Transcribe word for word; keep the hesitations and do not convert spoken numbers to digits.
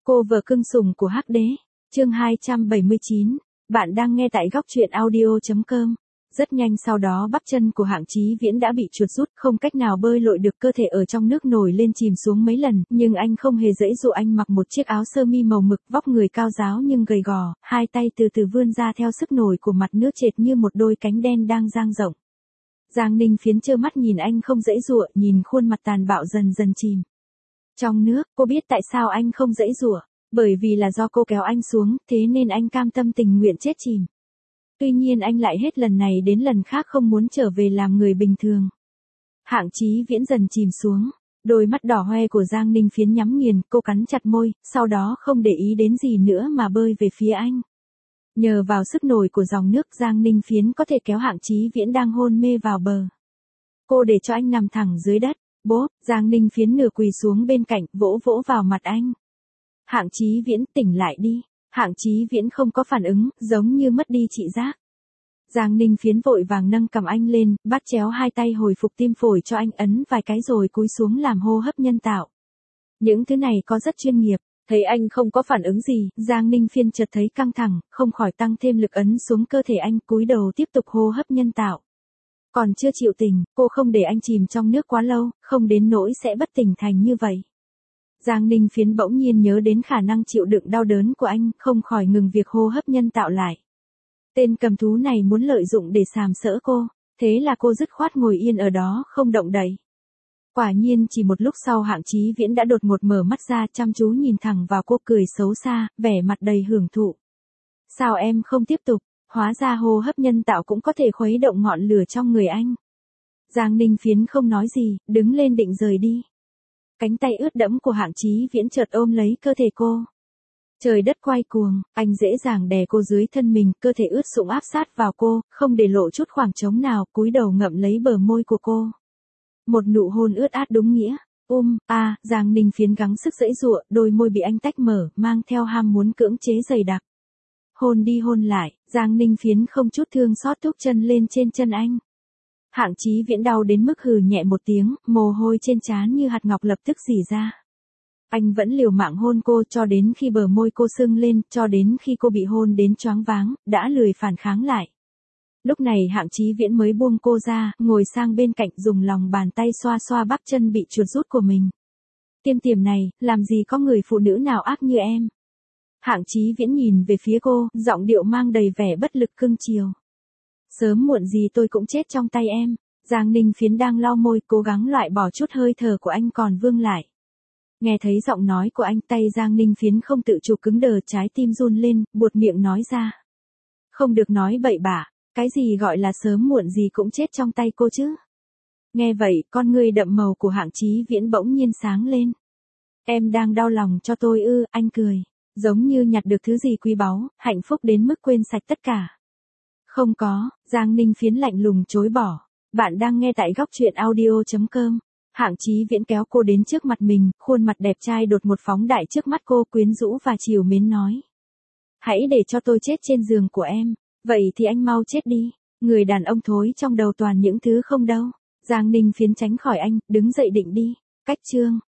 Cô vợ cưng sủng của Hắc Đế, chương hai trăm bảy mươi chín, bạn đang nghe tại góc truyện audio chấm com. Rất nhanh sau đó bắp chân của Hạng Chí Viễn đã bị chuột rút, không cách nào bơi lội được, cơ thể ở trong nước nổi lên chìm xuống mấy lần, nhưng anh không hề dãy dụ. Anh mặc một chiếc áo sơ mi màu mực, vóc người cao ráo nhưng gầy gò, hai tay từ từ vươn ra theo sức nổi của mặt nước, trệt như một đôi cánh đen đang dang rộng. Giang Ninh Phiến trơ mắt nhìn anh không dãy dụa, nhìn khuôn mặt tàn bạo dần dần chìm trong nước. Cô biết tại sao anh không dãy dụa, bởi vì là do cô kéo anh xuống, thế nên anh cam tâm tình nguyện chết chìm. Tuy nhiên anh lại hết lần này đến lần khác không muốn trở về làm người bình thường. Hạng Chí Viễn dần chìm xuống, đôi mắt đỏ hoe của Giang Ninh Phiến nhắm nghiền, cô cắn chặt môi, sau đó không để ý đến gì nữa mà bơi về phía anh. Nhờ vào sức nổi của dòng nước, Giang Ninh Phiến có thể kéo Hạng Chí Viễn đang hôn mê vào bờ. Cô để cho anh nằm thẳng dưới đất. Bốp, Giang Ninh Phiến nửa quỳ xuống bên cạnh, vỗ vỗ vào mặt anh. Hạng Chí Viễn, tỉnh lại đi. Hạng Chí Viễn không có phản ứng, giống như mất đi trị giác. Giang Ninh Phiến vội vàng nâng cầm anh lên, bắt chéo hai tay hồi phục tim phổi cho anh, ấn vài cái rồi cúi xuống làm hô hấp nhân tạo. Những thứ này có rất chuyên nghiệp. Thấy anh không có phản ứng gì, Giang Ninh Phiến chợt thấy căng thẳng, không khỏi tăng thêm lực ấn xuống cơ thể anh, cúi đầu tiếp tục hô hấp nhân tạo. Còn chưa chịu tỉnh, cô không để anh chìm trong nước quá lâu, không đến nỗi sẽ bất tỉnh thành như vậy. Giang Ninh Phiến bỗng nhiên nhớ đến khả năng chịu đựng đau đớn của anh, không khỏi ngừng việc hô hấp nhân tạo lại. Tên cầm thú này muốn lợi dụng để sàm sỡ cô, thế là cô dứt khoát ngồi yên ở đó không động đậy. Quả nhiên chỉ một lúc sau Hạng Chí Viễn đã đột ngột mở mắt ra, chăm chú nhìn thẳng vào cô, cười xấu xa, vẻ mặt đầy hưởng thụ. Sao em không tiếp tục? Hóa ra hô hấp nhân tạo cũng có thể khuấy động ngọn lửa trong người anh. Giang Ninh Phiến không nói gì, đứng lên định rời đi. Cánh tay ướt đẫm của Hạng Chí Viễn chợt ôm lấy cơ thể cô. Trời đất quay cuồng, anh dễ dàng đè cô dưới thân mình, cơ thể ướt sũng áp sát vào cô, không để lộ chút khoảng trống nào, cúi đầu ngậm lấy bờ môi của cô. Một nụ hôn ướt át đúng nghĩa. Um, a, à, Giang Ninh Phiến gắng sức giãy giụa, đôi môi bị anh tách mở, mang theo ham muốn cưỡng chế dày đặc. Hôn đi hôn lại, Giang Ninh Phiến không chút thương xót thúc chân lên trên chân anh. Hạng Chí Viễn đau đến mức hừ nhẹ một tiếng, mồ hôi trên trán như hạt ngọc lập tức rỉ ra. Anh vẫn liều mạng hôn cô cho đến khi bờ môi cô sưng lên, cho đến khi cô bị hôn đến choáng váng, đã lười phản kháng lại. Lúc này Hạng Chí Viễn mới buông cô ra, ngồi sang bên cạnh, dùng lòng bàn tay xoa xoa bắp chân bị chuột rút của mình. Tiêm tiềm này, làm gì có người phụ nữ nào ác như em. Hạng Chí Viễn nhìn về phía cô, giọng điệu mang đầy vẻ bất lực cưng chiều. Sớm muộn gì tôi cũng chết trong tay em. Giang Ninh Phiến đang lau môi, cố gắng loại bỏ chút hơi thở của anh còn vương lại. Nghe thấy giọng nói của anh, tay Giang Ninh Phiến không tự chủ cứng đờ, trái tim run lên, buột miệng nói ra. Không được nói bậy bạ, cái gì gọi là sớm muộn gì cũng chết trong tay cô chứ. Nghe vậy, con ngươi đậm màu của Hạng Chí Viễn bỗng nhiên sáng lên. Em đang đau lòng cho tôi ư? Anh cười. Giống như nhặt được thứ gì quý báu, hạnh phúc đến mức quên sạch tất cả. Không có, Giang Ninh Phiến lạnh lùng chối bỏ. Bạn đang nghe tại góc truyện audio chấm com. Hạng Chí Viễn kéo cô đến trước mặt mình, khuôn mặt đẹp trai đột ngột phóng đại trước mắt cô, quyến rũ và trìu mến nói. Hãy để cho tôi chết trên giường của em, vậy thì anh mau chết đi. Người đàn ông thối trong đầu toàn những thứ không đâu. Giang Ninh Phiến tránh khỏi anh, đứng dậy định đi. Cách chương.